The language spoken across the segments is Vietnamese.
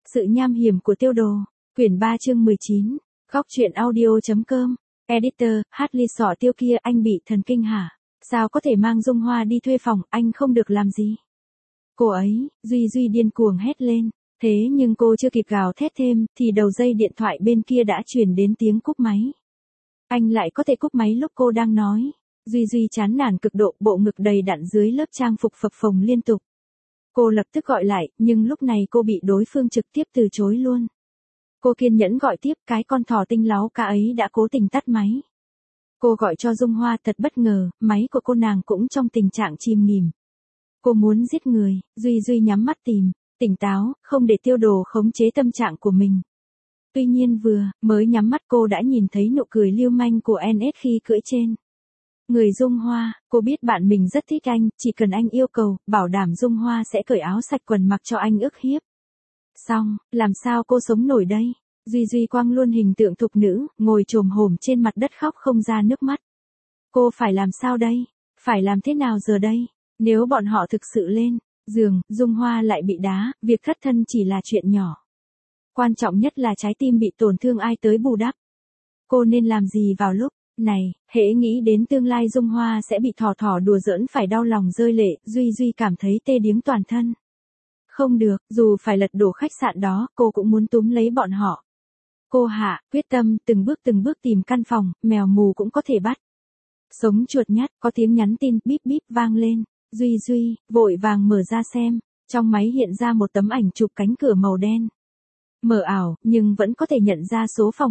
Sự nham hiểm của tiêu đồ. Quyển 3 chương 19. Góc truyện audio.com. Editor, Hartley sọ tiêu kia, anh bị thần kinh hả? Sao có thể mang Dung Hoa đi thuê phòng, anh không được làm gì? Cô ấy, Duy điên cuồng hét lên. Thế nhưng cô chưa kịp gào thét thêm, thì đầu dây điện thoại bên kia đã truyền đến tiếng cúp máy. Anh lại có thể cúp máy lúc cô đang nói. Duy chán nản cực độ, bộ ngực đầy đặn dưới lớp trang phục phập phồng liên tục. Cô lập tức gọi lại, nhưng lúc này cô bị đối phương trực tiếp từ chối luôn. Cô kiên nhẫn gọi tiếp, cái con thỏ tinh láo cá ấy đã cố tình tắt máy. Cô gọi cho Dung Hoa, thật bất ngờ, máy của cô nàng cũng trong tình trạng chìm nghỉm. Cô muốn giết người, Duy nhắm mắt tỉnh táo, không để tiêu đồ khống chế tâm trạng của mình. Tuy nhiên mới nhắm mắt cô đã nhìn thấy nụ cười lưu manh của NS khi cưỡi trên người Dung Hoa. Cô biết bạn mình rất thích anh, chỉ cần anh yêu cầu, bảo đảm Dung Hoa sẽ cởi áo sạch quần mặc cho anh ức hiếp. Xong, làm sao cô sống nổi đây? Duy quăng luôn hình tượng thục nữ, ngồi chồm hổm trên mặt đất khóc không ra nước mắt. Cô phải làm sao đây? Phải làm thế nào giờ đây? Nếu bọn họ thực sự lên giường, Dung Hoa lại bị đá, việc thất thân chỉ là chuyện nhỏ. Quan trọng nhất là trái tim bị tổn thương, ai tới bù đắp? Cô nên làm gì vào lúc này? Hễ nghĩ đến tương lai Dung Hoa sẽ bị thỏ đùa giỡn phải đau lòng rơi lệ, Duy cảm thấy tê điếng toàn thân. Không được, dù phải lật đổ khách sạn đó, cô cũng muốn túm lấy bọn họ. Cô hạ quyết tâm, từng bước tìm căn phòng, mèo mù cũng có thể bắt. Sống chuột nhắt, có tiếng nhắn tin, bíp vang lên. Duy vội vàng mở ra xem. Trong máy hiện ra một tấm ảnh chụp cánh cửa màu đen. Mờ ảo, nhưng vẫn có thể nhận ra số phòng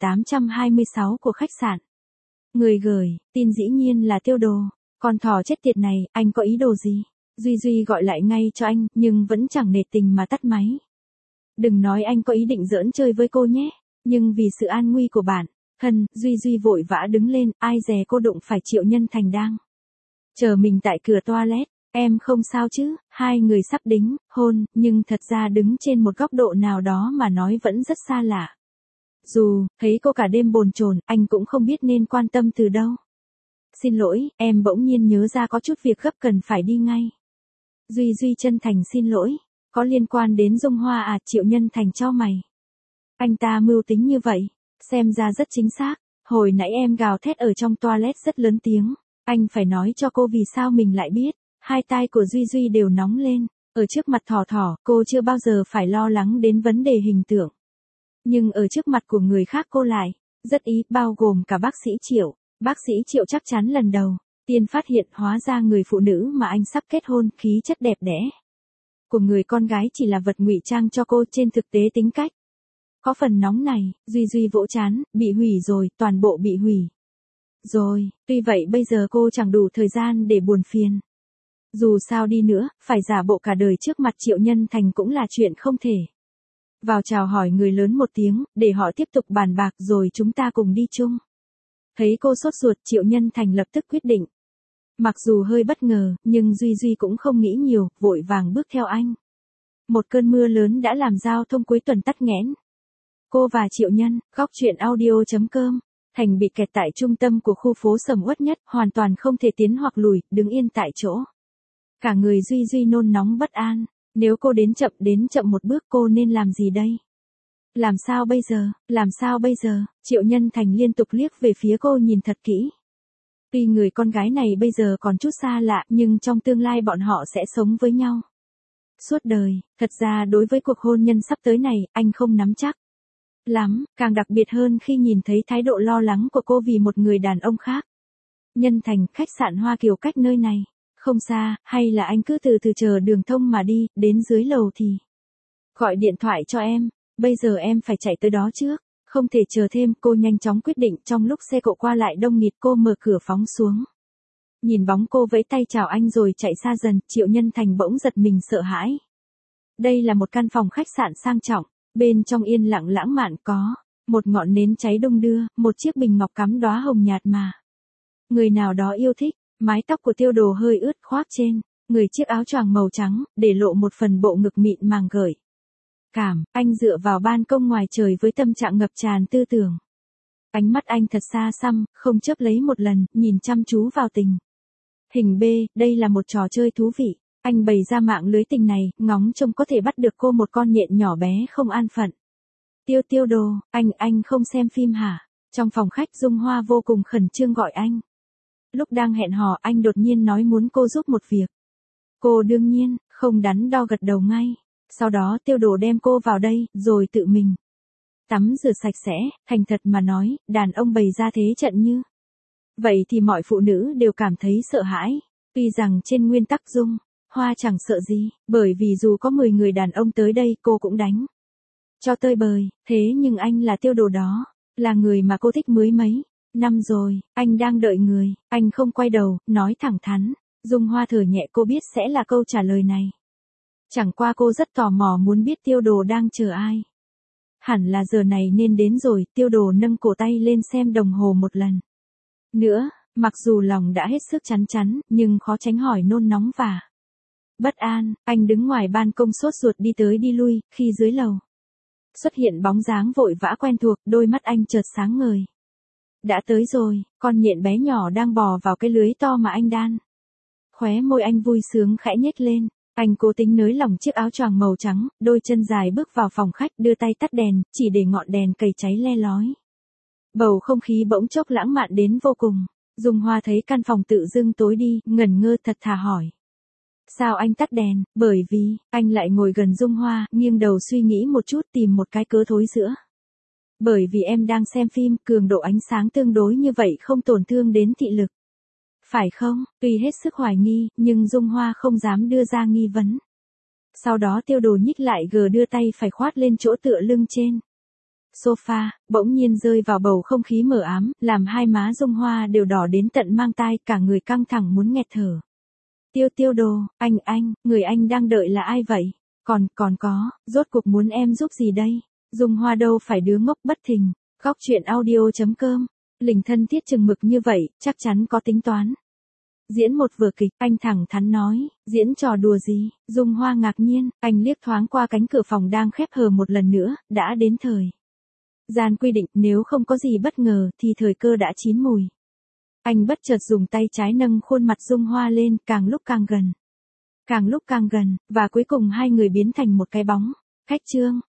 1826 của khách sạn. Người gửi, tin dĩ nhiên là tiêu đồ. Con thỏ chết tiệt này, anh có ý đồ gì? Duy gọi lại ngay cho anh, nhưng vẫn chẳng nể tình mà tắt máy. Đừng nói anh có ý định giỡn chơi với cô nhé. Nhưng vì sự an nguy của bản thân, Duy vội vã đứng lên, ai dè cô đụng phải Triệu Nhân Thành đang chờ mình tại cửa toilet. Em không sao chứ? Hai người sắp đính hôn, nhưng thật ra đứng trên một góc độ nào đó mà nói vẫn rất xa lạ. Dù thấy cô cả đêm bồn chồn, anh cũng không biết nên quan tâm từ đâu. Xin lỗi, em bỗng nhiên nhớ ra có chút việc gấp cần phải đi ngay. Duy chân thành xin lỗi. Có liên quan đến Dung Hoa à? Triệu Nhân Thành chau mày. Anh ta mưu tính như vậy, xem ra rất chính xác. Hồi nãy em gào thét ở trong toilet rất lớn tiếng. Anh phải nói cho cô vì sao mình lại biết. Hai tai của Duy đều nóng lên. Ở trước mặt thỏ, cô chưa bao giờ phải lo lắng đến vấn đề hình tượng. Nhưng ở trước mặt của người khác cô lại rất ý, bao gồm cả bác sĩ Triệu. Bác sĩ Triệu chắc chắn lần đầu tiên phát hiện hóa ra người phụ nữ mà anh sắp kết hôn, khí chất đẹp đẽ của người con gái chỉ là vật ngụy trang cho cô, trên thực tế tính cách có phần nóng này. Duy vỗ trán, bị hủy rồi, toàn bộ bị hủy rồi. Tuy vậy bây giờ cô chẳng đủ thời gian để buồn phiền. Dù sao đi nữa, phải giả bộ cả đời trước mặt Triệu Nhân Thành cũng là chuyện không thể. Vào chào hỏi người lớn một tiếng, để họ tiếp tục bàn bạc rồi chúng ta cùng đi chung. Thấy cô sốt ruột, Triệu Nhân Thành lập tức quyết định. Mặc dù hơi bất ngờ, nhưng Duy cũng không nghĩ nhiều, vội vàng bước theo anh. Một cơn mưa lớn đã làm giao thông cuối tuần tắc nghẽn. Cô và Triệu Nhân, góc truyện audio.com. Thành bị kẹt tại trung tâm của khu phố sầm uất nhất, hoàn toàn không thể tiến hoặc lùi, đứng yên tại chỗ. Cả người Duy nôn nóng bất an. Nếu cô đến chậm một bước, cô nên làm gì đây? Làm sao bây giờ? Triệu Nhân Thành liên tục liếc về phía cô, nhìn thật kỹ. Tuy người con gái này bây giờ còn chút xa lạ, nhưng trong tương lai bọn họ sẽ sống với nhau suốt đời. Thật ra đối với cuộc hôn nhân sắp tới này, anh không nắm chắc lắm, càng đặc biệt hơn khi nhìn thấy thái độ lo lắng của cô vì một người đàn ông khác. Nhân Thành, khách sạn Hoa Kiều cách nơi này không xa, hay là anh cứ từ từ chờ đường thông mà đi, đến dưới lầu thì gọi điện thoại cho em. Bây giờ em phải chạy tới đó trước, không thể chờ thêm. Cô nhanh chóng quyết định. Trong lúc xe cộ qua lại đông nghịt, cô mở cửa phóng xuống. Nhìn bóng cô vẫy tay chào anh rồi chạy xa dần, Triệu Nhân Thành bỗng giật mình sợ hãi. Đây là một căn phòng khách sạn sang trọng, bên trong yên lặng lãng mạn, có một ngọn nến cháy đung đưa, một chiếc bình ngọc cắm đóa hồng nhạt mà người nào đó yêu thích. Mái tóc của tiêu đồ hơi ướt khoác trên người chiếc áo choàng màu trắng, để lộ một phần bộ ngực mịn màng gợi cảm. Anh dựa vào ban công ngoài trời với tâm trạng ngập tràn tư tưởng. Ánh mắt anh thật xa xăm, không chớp lấy một lần, nhìn chăm chú vào tình hình B. Đây là một trò chơi thú vị. Anh bày ra mạng lưới tình này, ngóng trông có thể bắt được cô một con nhện nhỏ bé không an phận. Tiêu Đồ, anh không xem phim hả? Trong phòng khách Dung Hoa vô cùng khẩn trương gọi anh. Lúc đang hẹn hò anh đột nhiên nói muốn cô giúp một việc. Cô đương nhiên, không đắn đo gật đầu ngay. Sau đó Tiêu Đồ đem cô vào đây, rồi tự mình tắm rửa sạch sẽ, thành thật mà nói, đàn ông bày ra thế trận như vậy thì mọi phụ nữ đều cảm thấy sợ hãi. Tuy rằng trên nguyên tắc Dung Hoa chẳng sợ gì, bởi vì dù có 10 người đàn ông tới đây cô cũng đánh cho tơi bời, thế nhưng anh là Tiêu Đồ đó, là người mà cô thích mới mấy năm rồi, anh đang đợi người, anh không quay đầu, nói thẳng thắn. Dung Hoa thở nhẹ, cô biết sẽ là câu trả lời này. Chẳng qua cô rất tò mò muốn biết Tiêu Đồ đang chờ ai. Hẳn là giờ này nên đến rồi, Tiêu Đồ nâng cổ tay lên xem đồng hồ một lần nữa, mặc dù lòng đã hết sức chắn chắn, nhưng khó tránh khỏi nôn nóng và bất an. Anh đứng ngoài ban công sốt ruột đi tới đi lui, khi dưới lầu xuất hiện bóng dáng vội vã quen thuộc, đôi mắt anh chợt sáng ngời. Đã tới rồi, con nhện bé nhỏ đang bò vào cái lưới to mà anh đan. Khóe môi anh vui sướng khẽ nhếch lên, anh cố tính nới lỏng chiếc áo choàng màu trắng, đôi chân dài bước vào phòng khách, đưa tay tắt đèn, chỉ để ngọn đèn cầy cháy le lói. Bầu không khí bỗng chốc lãng mạn đến vô cùng. Dung Hoa thấy căn phòng tự dưng tối đi, ngẩn ngơ thật thà hỏi. Sao anh tắt đèn? Bởi vì, anh lại ngồi gần Dung Hoa, nghiêng đầu suy nghĩ một chút tìm một cái cớ thối giữa. Bởi vì em đang xem phim, cường độ ánh sáng tương đối như vậy không tổn thương đến thị lực. Phải không? Tuy hết sức hoài nghi, nhưng Dung Hoa không dám đưa ra nghi vấn. Sau đó Tiêu Đồ nhích lại đưa tay phải khoát lên chỗ tựa lưng trên sofa, bỗng nhiên rơi vào bầu không khí mờ ám, làm hai má Dung Hoa đều đỏ đến tận mang tai, cả người căng thẳng muốn nghẹt thở. Tiêu Đồ, người anh đang đợi là ai vậy? Còn có, rốt cuộc muốn em giúp gì đây? Dung Hoa đâu phải đứa ngốc bất thình. Góc truyện audio.com. Lình thân thiết chừng mực như vậy, chắc chắn có tính toán. Diễn một vở kịch, anh thẳng thắn nói, diễn trò đùa gì? Dung Hoa ngạc nhiên, anh liếc thoáng qua cánh cửa phòng đang khép hờ một lần nữa, đã đến thời gian quy định, nếu không có gì bất ngờ thì thời cơ đã chín mùi. Anh bất chợt dùng tay trái nâng khuôn mặt Dung Hoa lên, càng lúc càng gần. Càng lúc càng gần, và cuối cùng hai người biến thành một cái bóng. Khách trương.